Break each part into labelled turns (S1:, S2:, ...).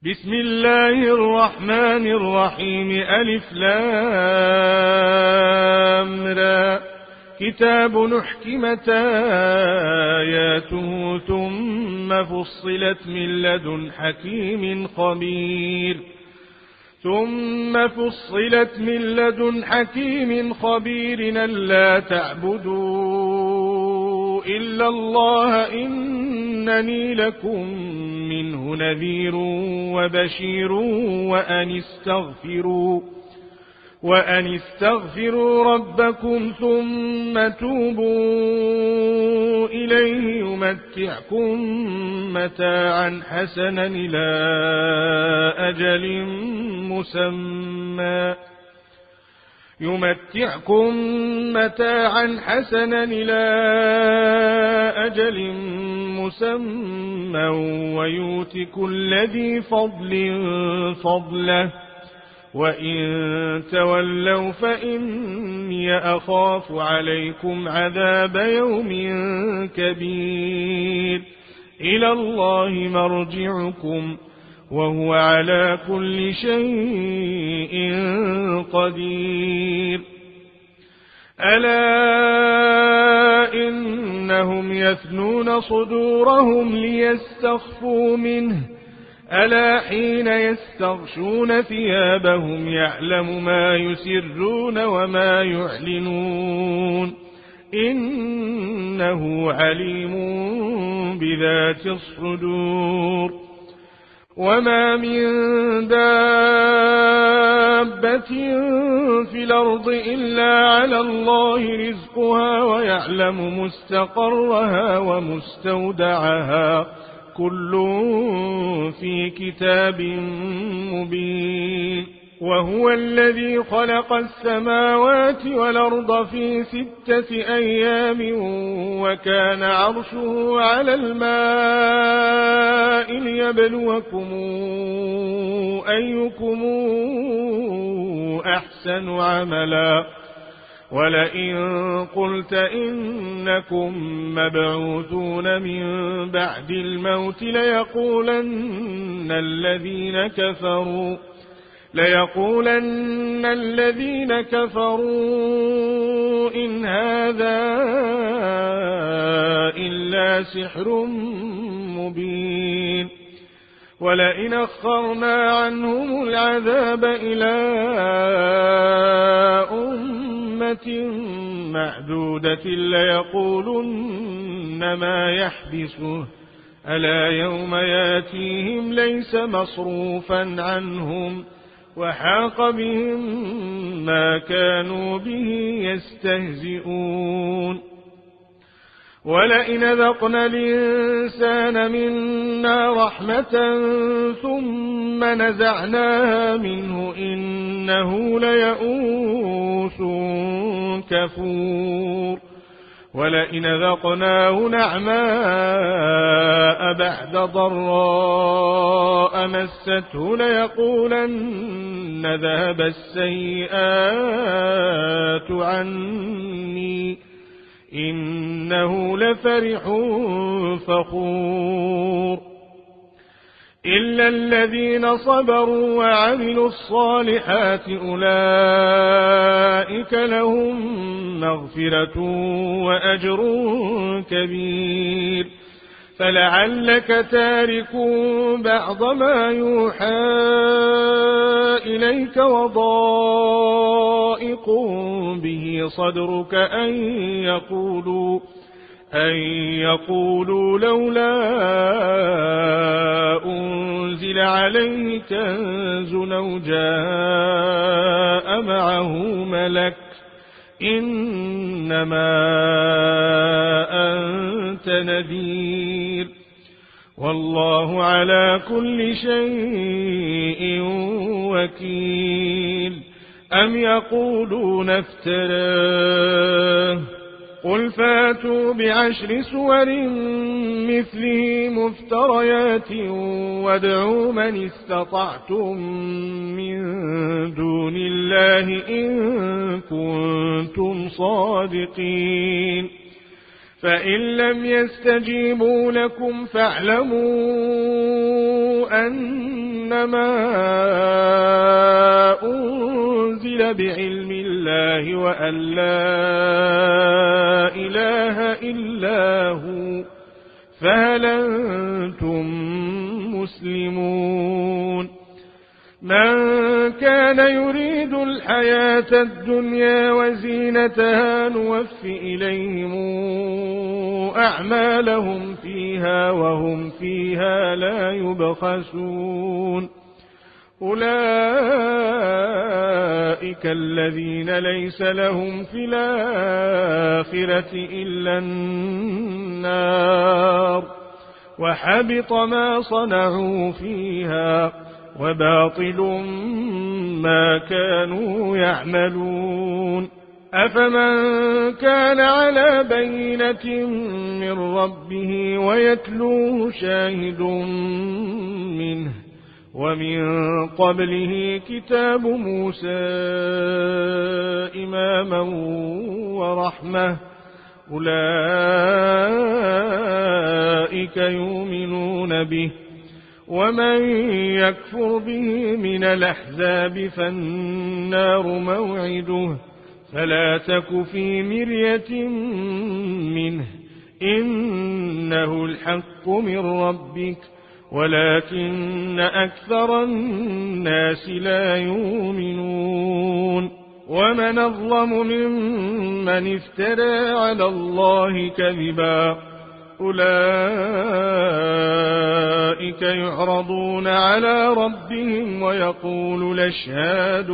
S1: بسم الله الرحمن الرحيم. ألف لام را. كتاب أحكمت آياته ثم فصلت من لدن حكيم خبير ألا تعبدوا إلا الله إنني لكم منه نذير وبشير وأن استغفروا ربكم ثم توبوا إليه يمتعكم متاعا حسنا إلى أجل مسمى ويؤت كل ذي فضل فضله وإن تولوا فإني أخاف عليكم عذاب يوم كبير. إلى الله مرجعكم وهو على كل شيء قدير. ألا إنهم يثنون صدورهم ليستخفوا منه ألا حين يستغشون ثيابهم يعلم ما يسرون وما يعلنون إنه عليم بذات الصدور. وما من دابة في الأرض إلا على الله رزقها ويعلم مستقرها ومستودعها كل في كتاب مبين. وهو الذي خلق السماوات والأرض في 6 أيام وكان عرشه على الماء ليبلوكم أيكم أحسن عملا. ولئن قلت إنكم مبعوثون من بعد الموت ليقولن الذين كفروا إن هذا إلا سحر مبين. ولئن أخرنا عنهم العذاب إلى أمة معدودة ليقولن ما يحبسه ألا يوم ياتيهم ليس مصروفا عنهم وحاق بهم ما كانوا به يستهزئون. ولئن ذقنا الإنسان منا رحمة ثم نزعناها منه إنه ليئوس كفور. ولئن ذقناه نعماء بعد ضراء مسته ليقولن ذهب السيئات عني إنه لفرح فخور. إلا الذين صبروا وعملوا الصالحات أولئك لهم مغفرة وأجر كبير. فلعلك تارك بعض ما يوحى إليك وضائق به صدرك أن يقولوا لولا أنزل عليه كنز أو جاء معه ملك إنما أنت نذير والله على كل شيء وكيل. أم يقولون افتراه قل فاتوا ب10 سور مثله مفتريات وادعوا من استطعتم من دون الله إن كنتم صادقين. فإن لم يستجيبوا لكم فاعلموا أن إنما أنزل بعلم الله وأن لا إله إلا هو فهل أنتم مسلمون من كان يريد الحياة الدنيا وزينتها نوف إليهم أعمالهم فيها وهم فيها لا يبخسون أولئك الذين ليس لهم في الآخرة إلا النار وحبط ما صنعوا فيها وباطل ما كانوا يعملون أفمن كان على بينة من ربه ويتلوه شاهد منه ومن قبله كتاب موسى إماما ورحمة أولئك يؤمنون به ومن يكفر به من الأحزاب فالنار موعده فلا تك في مرية منه إنه الحق من ربك ولكن أكثر الناس لا يؤمنون ومن أظلم ممن افترى على الله كذبا أولئك يعرضون على ربهم ويقول الأشهاد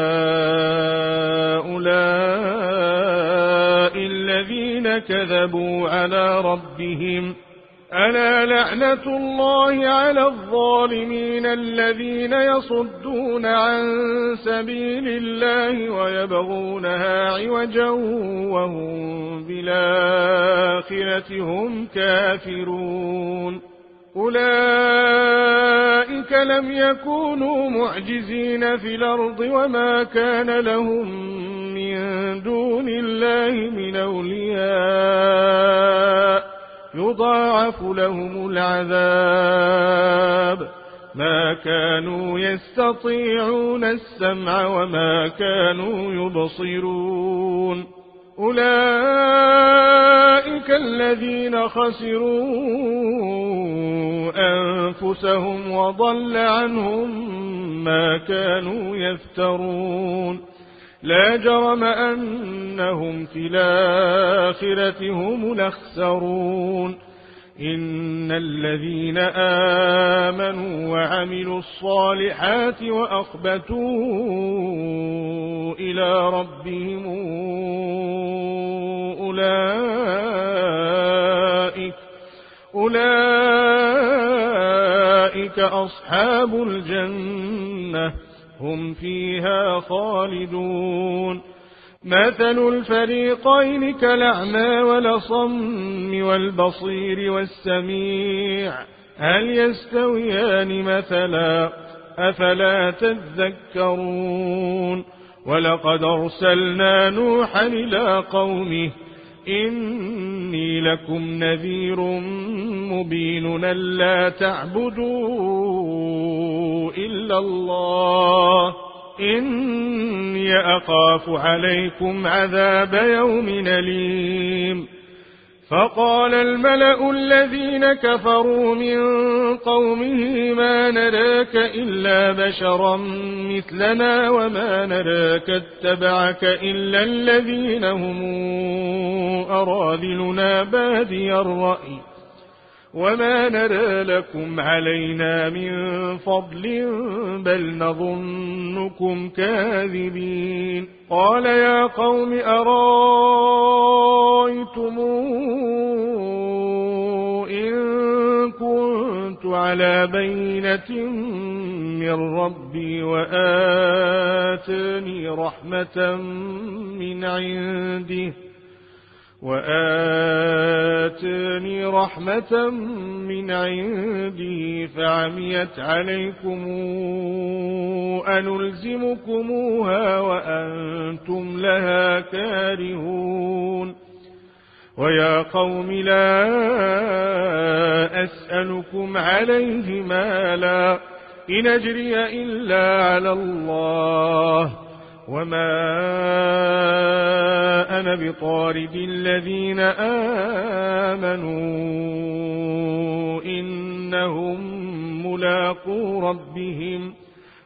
S1: هؤلاء الذين كذبوا على ربهم ألا لعنة الله على الظالمين الذين يصدون عن سبيل الله ويبغونها عوجا وهم بالآخرة هم كافرون أولئك لم يكونوا معجزين في الأرض وما كان لهم من دون الله من أولياء يضاعف لهم العذاب ما كانوا يستطيعون السمع وما كانوا يبصرون أولئك الذين خسروا أنفسهم وضل عنهم ما كانوا يفترون لا جرم أنهم في الآخرة هم الأخسرون إن الذين آمنوا وعملوا الصالحات وأخبتوا إلى ربهم أولئك أصحاب الجنة هم فيها خالدون مثل الفريقين كالأعمى والأصم والبصير والسميع هل يستويان مثلا أفلا تذكرون ولقد أرسلنا نوحا إلى قومه إني لكم نذير مبين ألا تعبدوا إلا الله إني أخاف عليكم عذاب يوم أليم فقال الملأ الذين كفروا من قومه ما نراك إلا بشرا مثلنا وما نراك اتبعك إلا الذين هم أراذلنا بادي الرأي وما نرى لكم علينا من فضل بل نظنكم كاذبين قال يا قوم أرايتم إن كنت على بينة من ربي وآتاني رحمة من عنده فعميت عليكم أنلزمكموها وأنتم لها كارهون ويا قوم لا أسألكم عليه مالا إن أجري إلا على الله وما أنا بطارد الذين آمنوا إنهم ملاقو ربهم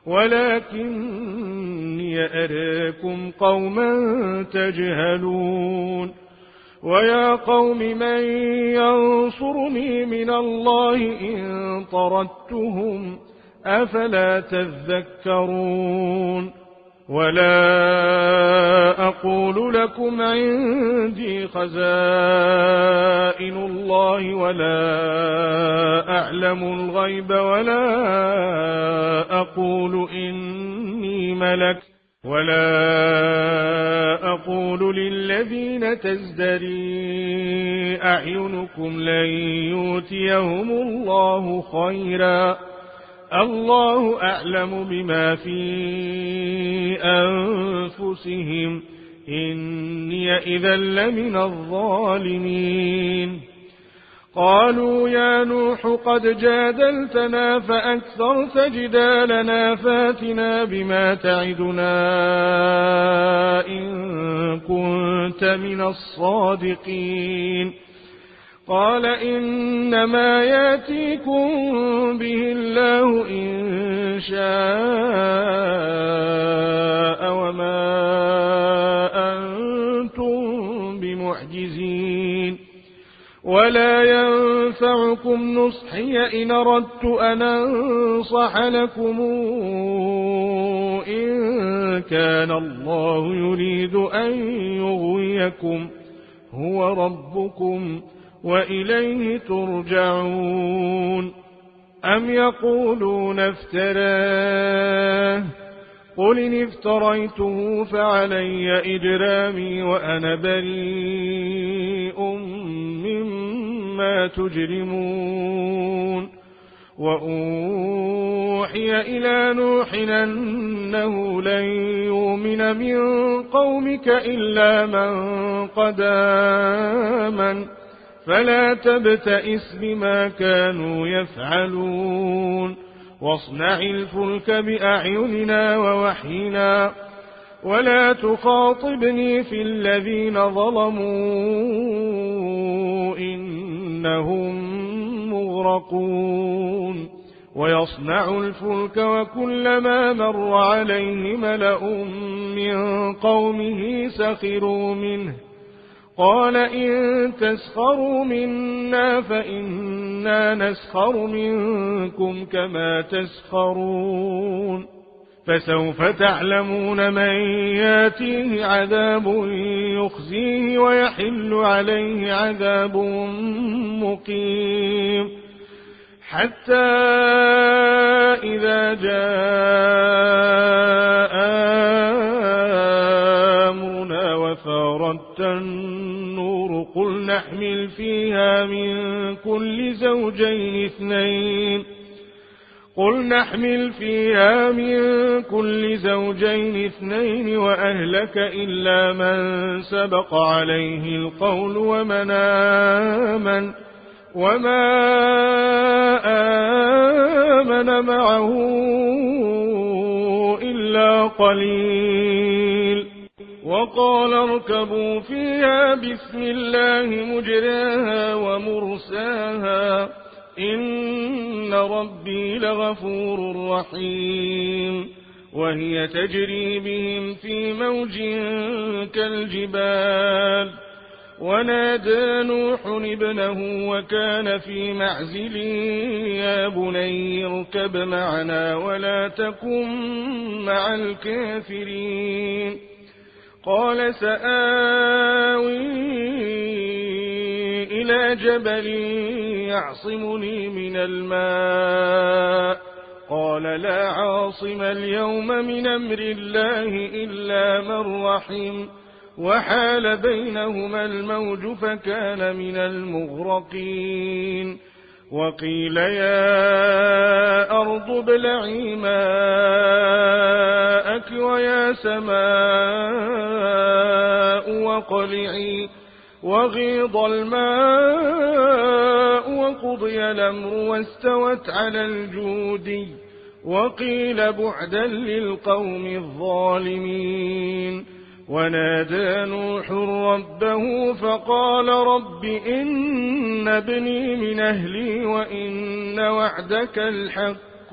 S1: ولكني أراكم قوما تجهلون ويا قوم من ينصرني من الله إن طردتهم أفلا تذكرون ولا أقول لكم عندي خزائن الله ولا أعلم الغيب ولا أقول إني ملك ولا أقول للذين تزدري أعينكم لن يؤتيهم الله خيرا الله أعلم بما في أنفسهم إني إذا لمن الظالمين قالوا يا نوح قد جادلتنا فأكثرت جدالنا فاتنا بما تعدنا إن كنت من الصادقين قال إنما ياتيكم به الله إن شاء وما أنتم بمعجزين ولا ينفعكم نصحي إن أردت أن أنصح لكم إن كان الله يريد أن يغويكم هو ربكم وإليه ترجعون أم يقولون افتراه قل إن افتريته فعلي إجرامي وأنا بريء مما تجرمون وأوحي إلى نوح أنه لن يؤمن من قومك إلا من قد آمن فلا تبتئس بما كانوا يفعلون واصنع الفلك بأعيننا ووحينا ولا تخاطبني في الذين ظلموا إنهم مغرقون ويصنع الفلك وكلما مر عليه ملأ من قومه سخروا منه قال إن تسخروا منا فإنا نسخر منكم كما تسخرون فسوف تعلمون من ياتيه عذاب يخزيه ويحل عليه عذاب مقيم حتى إذا جاء أمرنا وفارت النور قل نحمل فيها من كل زوجين اثنين وأهلك إلا من سبق عليه القول وما آمن معه إلا قليل وقال اركبوا فيها بسم الله مجراها ومرساها إن ربي لغفور رحيم وهي تجري بهم في موج كالجبال ونادى نوح ابنه وكان في معزل يا بني اركب معنا ولا تكن مع الكافرين قال سآوي إلى جبل يعصمني من الماء قال لا عاصم اليوم من أمر الله إلا من رحم وحال بينهما الموج فكان من المغرقين وقيل يا أرض ابلعي ماءك ويا سماء واقلعي وغيض الماء وقضي الأمر واستوت على الجودي وقيل بعدا للقوم الظالمين. ونادى نوح ربه فقال رب إن ابني من أهلي وإن وعدك الحق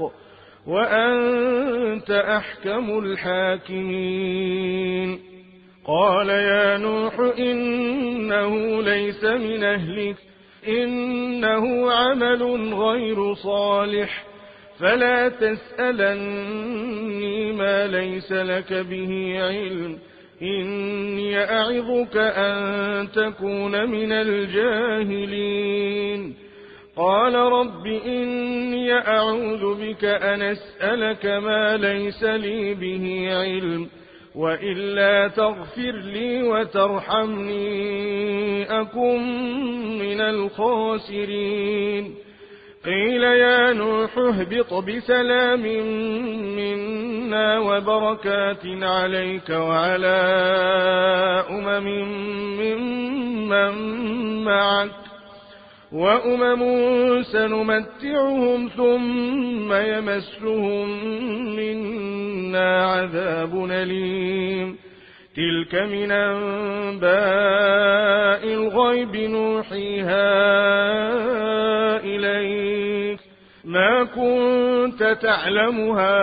S1: وأنت أحكم الحاكمين. قال يا نوح إنه ليس من أهلك إنه عمل غير صالح فلا تسألني ما ليس لك به علم إني أعظك أن تكون من الجاهلين. قال رب إني أعوذ بك أن أسألك ما ليس لي به علم وإلا تغفر لي وترحمني أكن من الخاسرين. قيل يا نوح اهبط بسلام منا وبركات عليك وعلى ممن معك وأمم سنمتعهم ثم يمسهم منا عذاب أليم. تلك من أنباء الغيب نوحيها إليك ما كنت تعلمها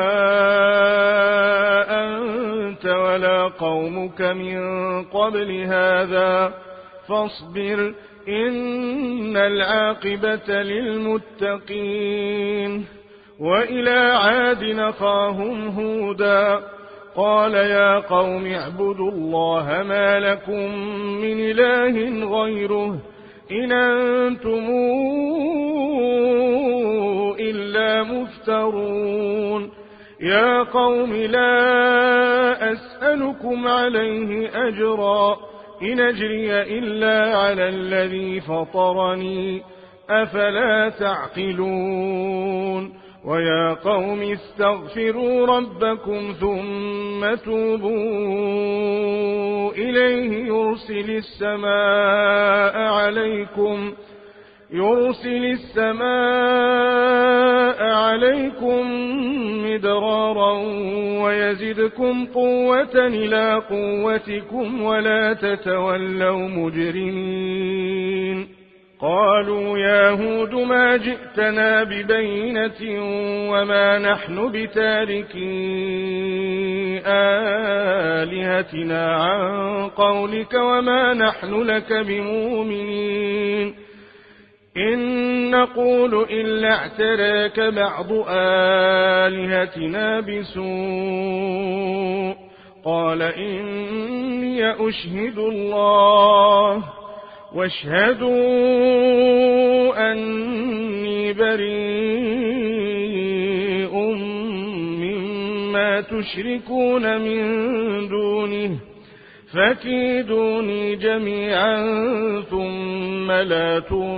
S1: أنت ولا قومك من قبل هذا فاصبر إن العاقبة للمتقين. وإلى عاد أخاهم هودا قال يا قوم اعبدوا الله ما لكم من إله غيره إن أنتم إلا مفترون. يا قوم لا أسألكم عليه أجرا إن أجري إلا على الذي فطرني أفلا تعقلون. ويا قوم استغفروا ربكم ثم توبوا إليه يرسل السماء عليكم مدرارا ويزدكم قوة إلى قوتكم ولا تتولوا مجرمين. قالوا يا هود ما جئتنا ببينة وما نحن بتاركي آلهتنا عن قولك وما نحن لك بمؤمنين إن نقول إلا اعتراك بعض آلهتنا بسوء. قال إني أشهد الله واشهدوا أني بريء مما تشركون من دونه فكيدوني جميعا ثم لا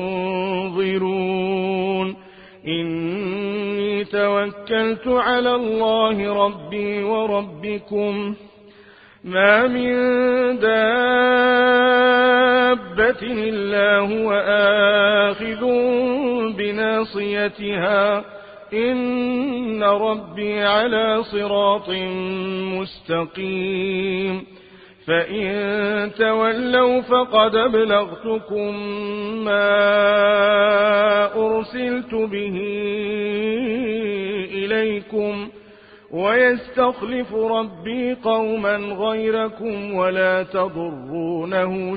S1: تنظرون. إني توكلت على الله ربي وربكم ما من دابة إلا هو آخذ بناصيتها إن ربي على صراط مستقيم. فإن تولوا فقد أبلغتكم ما أرسلت به إليكم ويستخلف ربي قوما غيركم ولا تضرونه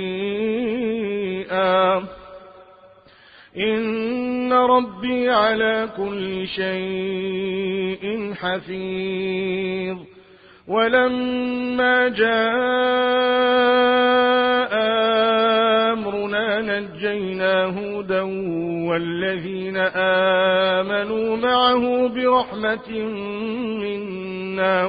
S1: شيئا إن ربي على كل شيء حفيظ. ولما جاء أمرنا نجينا هودا والذين آمنوا معه برحمة منا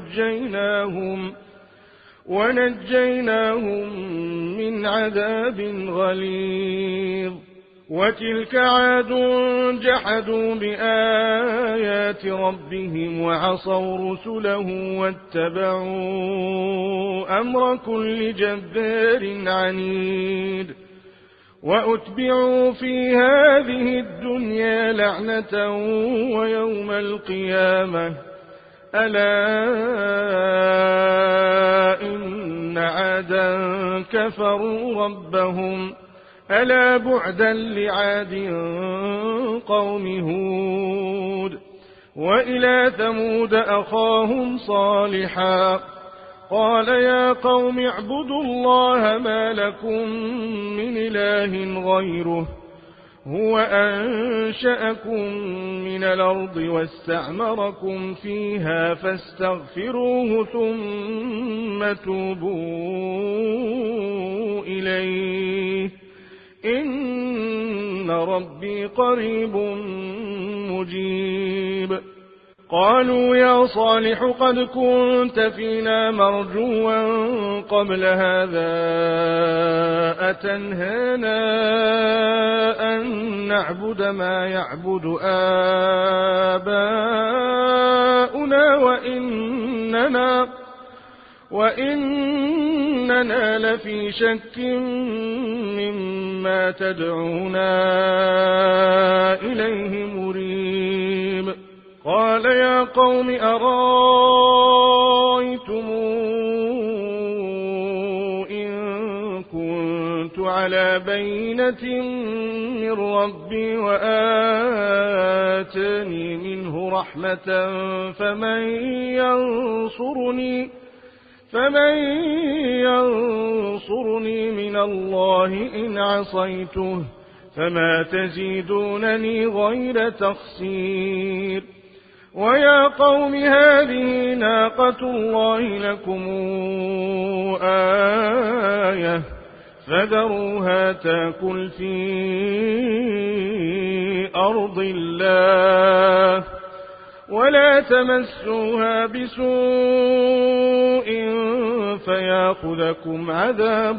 S1: ونجيناهم من عذاب غليظ. وتلك عاد جحدوا بآيات ربهم وعصوا رسله واتبعوا أمر كل جبار عنيد. وأتبعوا في هذه الدنيا لعنة ويوم القيامة ألا إن عادا كفروا ربهم ألا بعدا لعاد قوم هود وإلى ثمود أخاهم صالحا قال يا قوم اعبدوا الله ما لكم من إله غيره هو أنشأكم من الأرض واستعمركم فيها فاستغفروه ثم توبوا إليه إن ربي قريب مجيب قالوا يا صالح قد كنت فينا مرجوا قبل هذا أتنهانا أن نعبد ما يعبد آباؤنا وإننا لفي شك مما تدعونا إليه مريب قال يا قوم أرأيتم إن كنت على بينة من ربي وآتاني منه رحمة فمن ينصرني من الله إن عصيته فما تزيدونني غير تخسير ويا قوم هذه ناقة الله لكم آية فذروها تأكل في أرض الله ولا تمسوها بسوء فيأخذكم عذاب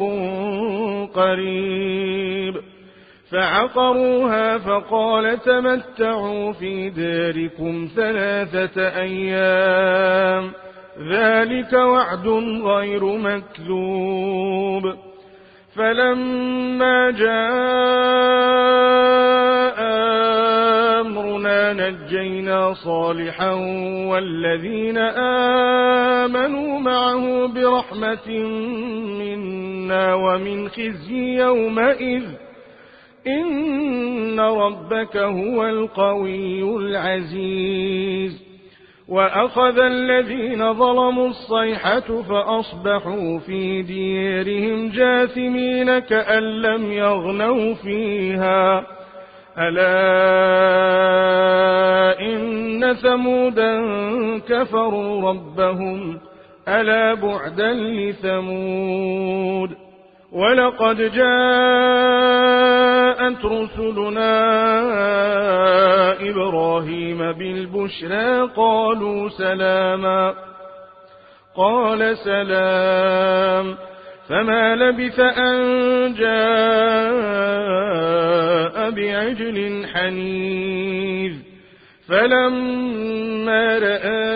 S1: قريب فعقروها فقال تمتعوا في داركم 3 أيام ذلك وعد غير مكذوب فلما جاء أمرنا نجينا صالحا والذين آمنوا معه برحمة منا ومن خزي يومئذ إن ربك هو القوي العزيز وأخذ الذين ظلموا الصيحة فأصبحوا في ديارهم جاثمين كأن لم يغنوا فيها ألا إن ثمودا كفروا ربهم ألا بعدا لثمود ولقد جاءت رسلنا إبراهيم بالبشرى قالوا سلاما قال سلام فما لبث أن جاء بعجل حنيذ فلما رأى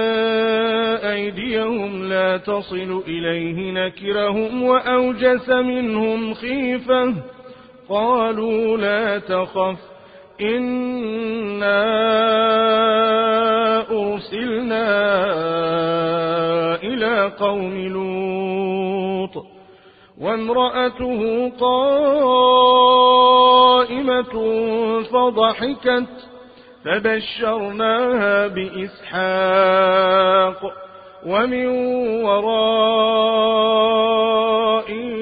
S1: أيديهم لا تصل إليه نكرهم وأوجس منهم خيفة قالوا لا تخف إنا أرسلنا إلى قوم لوط وامرأته قائمة فضحكت فبشرناها بإسحاق ومن وراء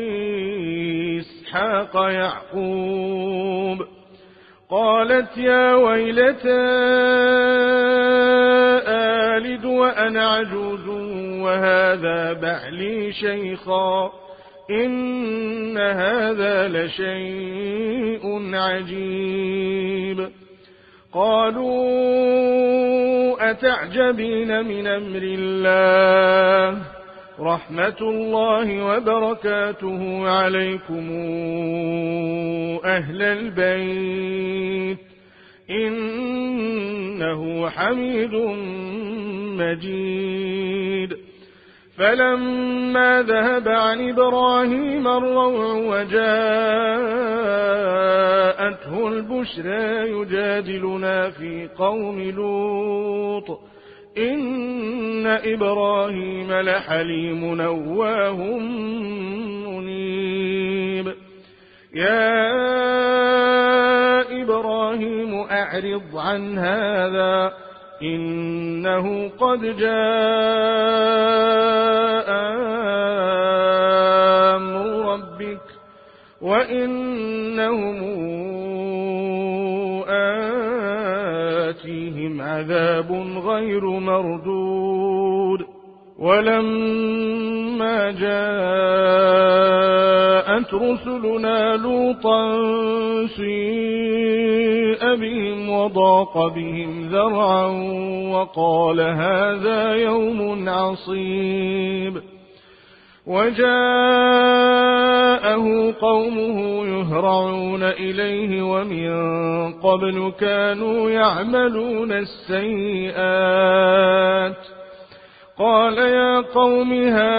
S1: إسحاق يعقوب قالت يا ويلتى آلد وأنا عجوز وهذا بعلي شيخا إن هذا لشيء عجيب قالوا أتعجبين من أمر الله رحمة الله وبركاته عليكم أهل البيت إنه حميد مجيد فلما ذهب عن إبراهيم الروع وجاءته البشرى يجادلنا في قوم لوط إن إبراهيم لحليم نواه منيب يا إبراهيم أعرض عن هذا إنه قد جاء أمر ربك وإنهم آتيهم عذاب غير مردود ولما جاءت رسلنا لوطا سيء بهم وضاق بهم ذرعا وقال هذا يوم عصيب وجاءه قومه يهرعون إليه ومن قبل كانوا يعملون السيئات قال يا قوم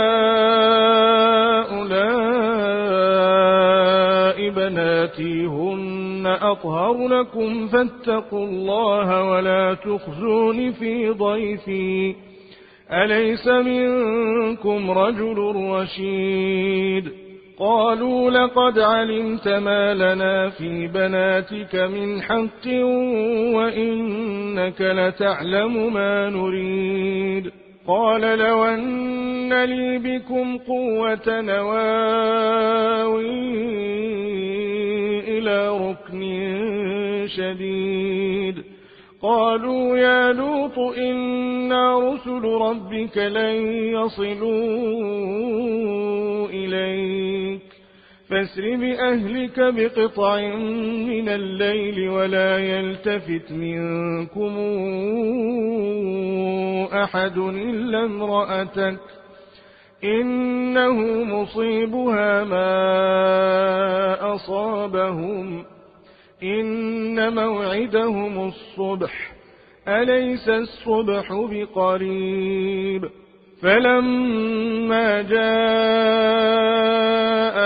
S1: هؤلاء بناتي هن أطهر لكم فاتقوا الله ولا تخزون في ضيفي أليس منكم رجل رشيد قالوا لقد علمت ما لنا في بناتك من حق وإنك لتعلم ما نريد قال لو أن لي بكم قوة نواوي إلى ركن شديد قالوا يا لوط إنا رسل ربك لن يصلوا إليك فاسر بأهلك بقطع من الليل ولا يلتفت منكم أحد إلا امرأتك إنه مصيبها ما أصابهم إن موعدهم الصبح أليس الصبح بقريب فلما جاء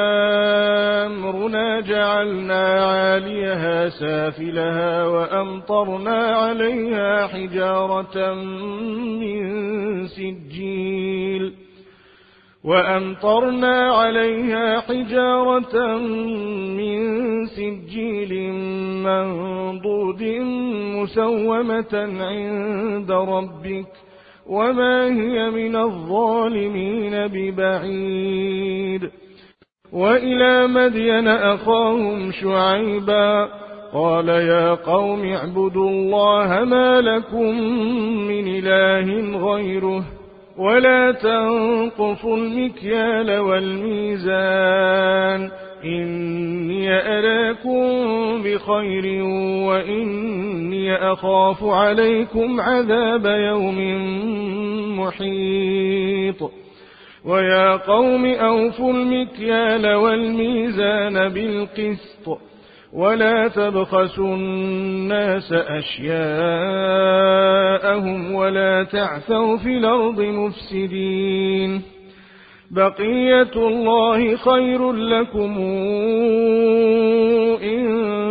S1: أمرنا جعلنا عاليها سافلها وأمطرنا عليها حجارة من سجيل منضود مسومة عند ربك وما هي من الظالمين ببعيد وإلى مدين أخاهم شعيبا قال يا قوم اعبدوا الله ما لكم من إله غيره ولا تنقصوا المكيال والميزان إني أراكم بخير وإني أخاف عليكم عذاب يوم محيط ويا قوم أوفوا المكيال والميزان بالقسط ولا تبخسوا الناس أشياءهم ولا تعثوا في الأرض مفسدين بقية الله خير لكم إن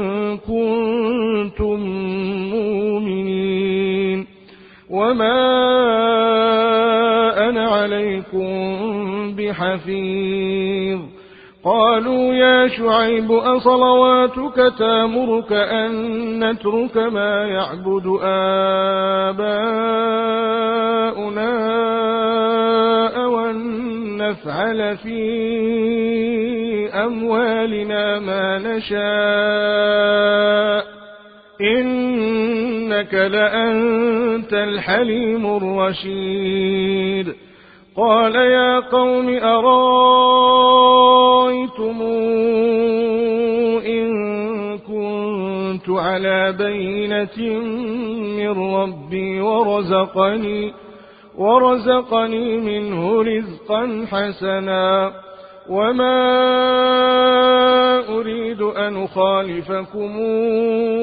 S1: كنتم مؤمنين وما أنا عليكم بحفيظ قالوا يا شعيب أصلواتك تأمرك أن نترك ما يعبد آباؤنا أو نفعل في أموالنا ما نشاء إنك لأنت الحليم الرشيد قال يا قوم أرايتم إن كنت على بينة من ربي ورزقني منه رزقا حسنا وما أريد أن أخالفكم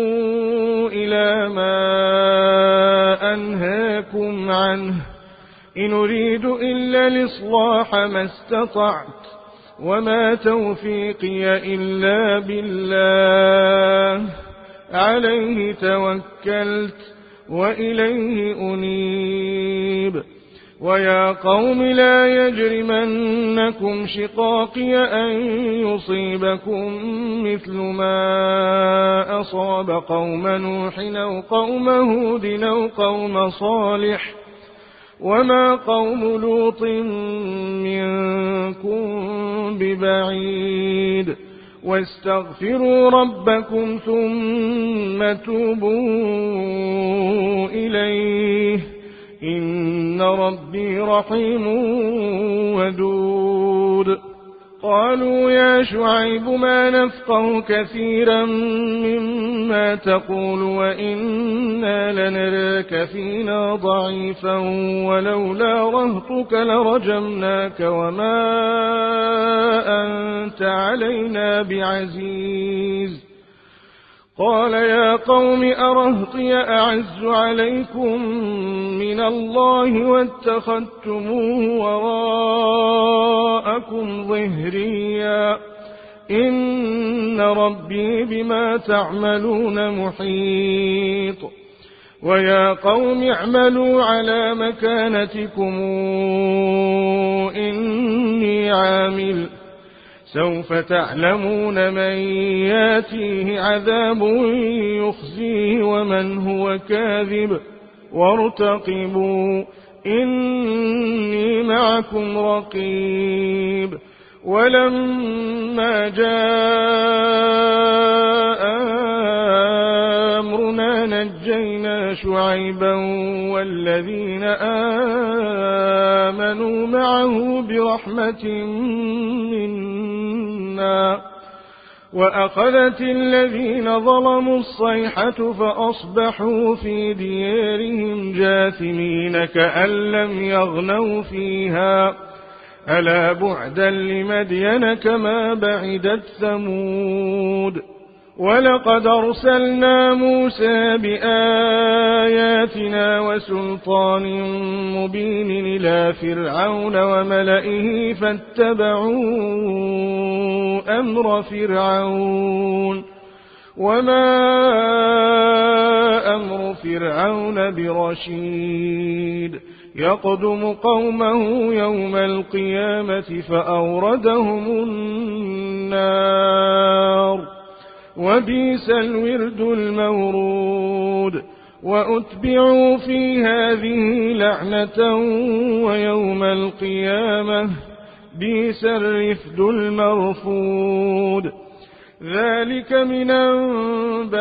S1: إلى ما أنهاكم عنه إن أريد إلا الإصلاح ما استطعت وما توفيقي إلا بالله عليه توكلت وإليه أنيب ويا قوم لا يجرمنكم شقاقي أن يصيبكم مثل ما أصاب قوم نوح أو قوم هود أو قوم صالح وما قوم لوط منكم ببعيد واستغفروا ربكم ثم توبوا إليه إن ربي رحيم ودود قالوا يا شعيب ما نفقه كثيرا مما تقول وإنا لنراك فينا ضعيفا ولولا رهطك لرجمناك وما أنت علينا بعزيز قال يا قوم أرهطي أعز عليكم من الله واتخذتموه وراءكم ظهريا إن ربي بما تعملون محيط ويا قوم اعملوا على مكانتكم إني عامل سوف تعلمون من ياتيه عذاب يخزيه ومن هو كاذب وارتقبوا إني معكم رقيب ولما جاء أمرنا نجينا شعيبا والذين آمنوا معه برحمة منا وأخذت الذين ظلموا الصيحة فأصبحوا في ديارهم جاثمين كأن لم يغنوا فيها ألا بعدا لمدين كما بعدت ثمود ولقد أرسلنا موسى بآياتنا وسلطان مبين إلى فرعون وملئه فاتبعوا أمر فرعون وما أمر فرعون برشيد يقدم قومه يوم القيامة فأوردهم النار وبئس الورد المورود وأتبعوا في هذه لعنة ويوم القيامة بئس الرفد المرفود ذلك من أنباء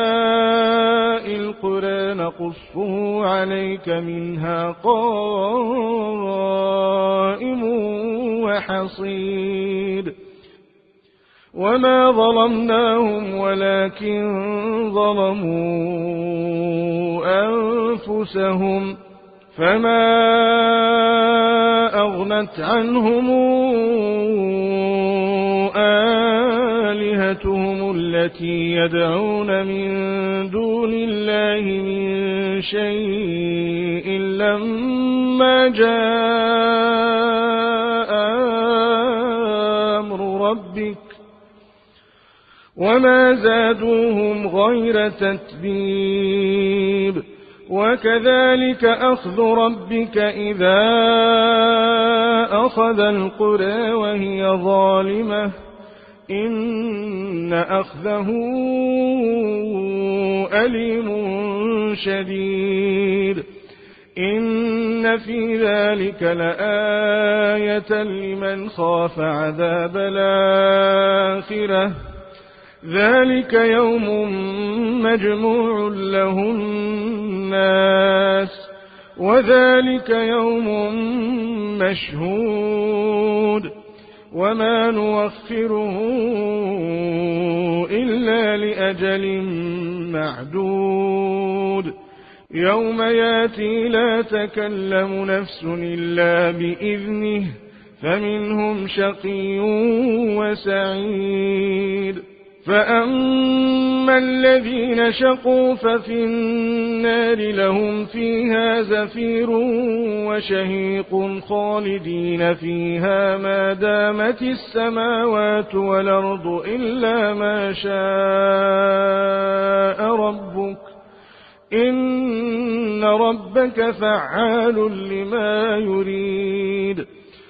S1: القرى نقصه عليك منها قائم وحصيد وما ظلمناهم ولكن ظلموا أنفسهم فما أغنت عنهم آلهتهم التي يدعون من دون الله من شيء لما جاء أمر ربك وما زادوهم غير تتبيب وكذلك أخذ ربك إذا أخذ القرى وهي ظالمة إن أخذه أليم شديد إن في ذلك لآية لمن خاف عذاب الآخرة ذلك يوم مجموع له الناس وذلك يوم مشهود وما نوخره إلا لأجل معدود يوم ياتي لا تكلم نفس إلا بإذنه فمنهم شقي وسعيد فأما الذين شقوا ففي النار لهم فيها زفير وشهيق خالدين فيها ما دامت السماوات والأرض إلا ما شاء ربك إن ربك فعال لما يريد.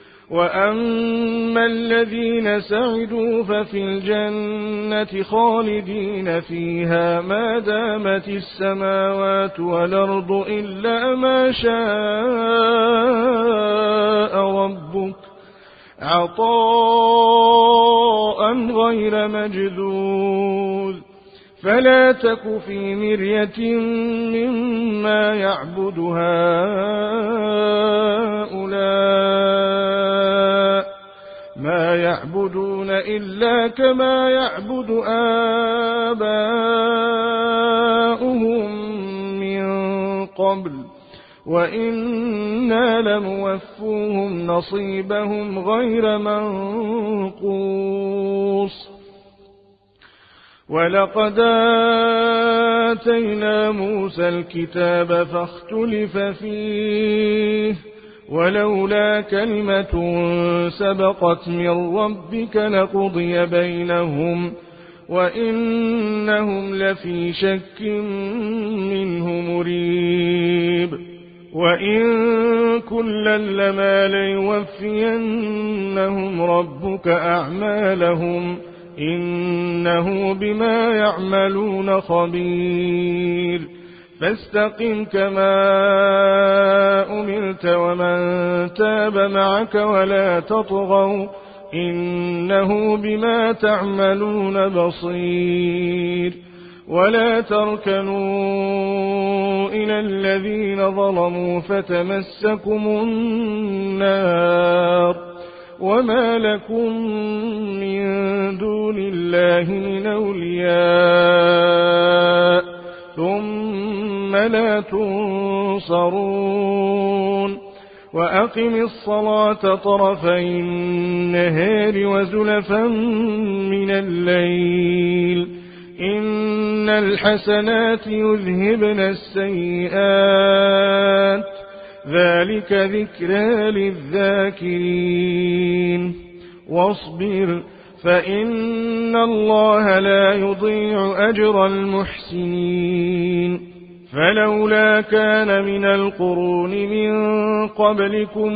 S1: وأما الذين سعدوا ففي الجنة خالدين فيها ما دامت السماوات والأرض إلا ما شاء ربك عطاء غير مجذوذ. فلا تك في مرية مما يعبد هؤلاء ما يعبدون إلا كما يعبد آباؤهم من قبل وإنا لموفوهم نصيبهم غير منقوص. ولقد آتينا موسى الكتاب فاختلف فيه ولولا كلمة سبقت من ربك لقضي بينهم وإنهم لفي شك منه مريب. وإن كلا لما ليوفينهم ربك أعمالهم إنه بما يعملون خبير. فاستقم كما أمرت ومن تاب معك ولا تطغوا إنه بما تعملون بصير. ولا تركنوا إلى الذين ظلموا فتمسكم النار وما لكم من دون الله من أولياء ثم لا تنصرون. وأقم الصلاة طرفي النهار وزلفا من الليل إن الحسنات يذهبن السيئات ذلك ذكرى للذاكرين. واصبر فإن الله لا يضيع أجر المحسنين. فلولا كان من القرون من قبلكم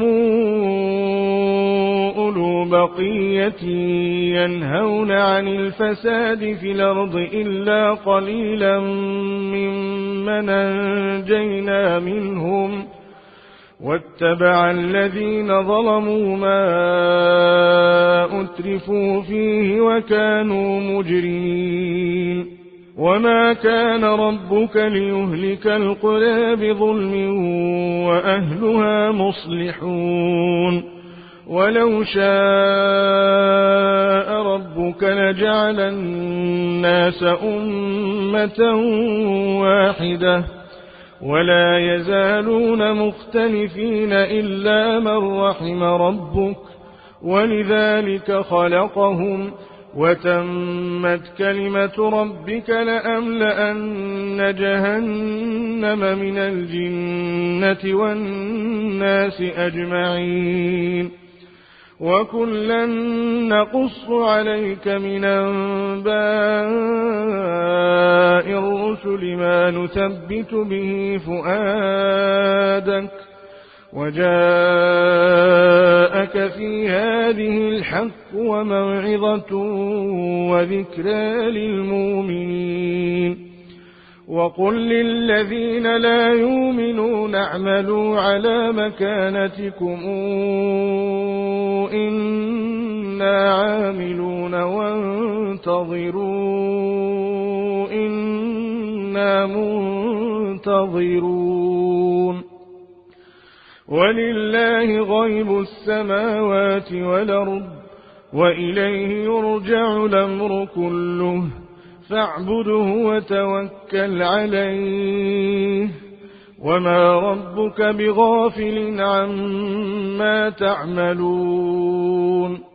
S1: أولو بقية ينهون عن الفساد في الأرض إلا قليلا ممن أنجينا منهم واتبع الذين ظلموا ما أترفوا فيه وكانوا مجرمين. وما كان ربك ليهلك القرى بظلم وأهلها مصلحون. ولو شاء ربك لجعل الناس أمة واحدة ولا يزالون مختلفين إلا من رحم ربك ولذلك خلقهم وتمت كلمة ربك لأملأن جهنم من الجنة والناس أجمعين. وكلا نقص عليك من أنباء الرسل ما نثبت به فؤادك وجاءك في هذه الحق وموعظة وذكرى للمؤمنين. وقل للذين لا يؤمنون اعملوا على مكانتكم إنا عاملون وانتظروا إنا منتظرون. ولله غيب السماوات والأرض وإليه يرجع الأمر كله فاعبده وتوكل عليه وما ربك بغافل عما تعملون.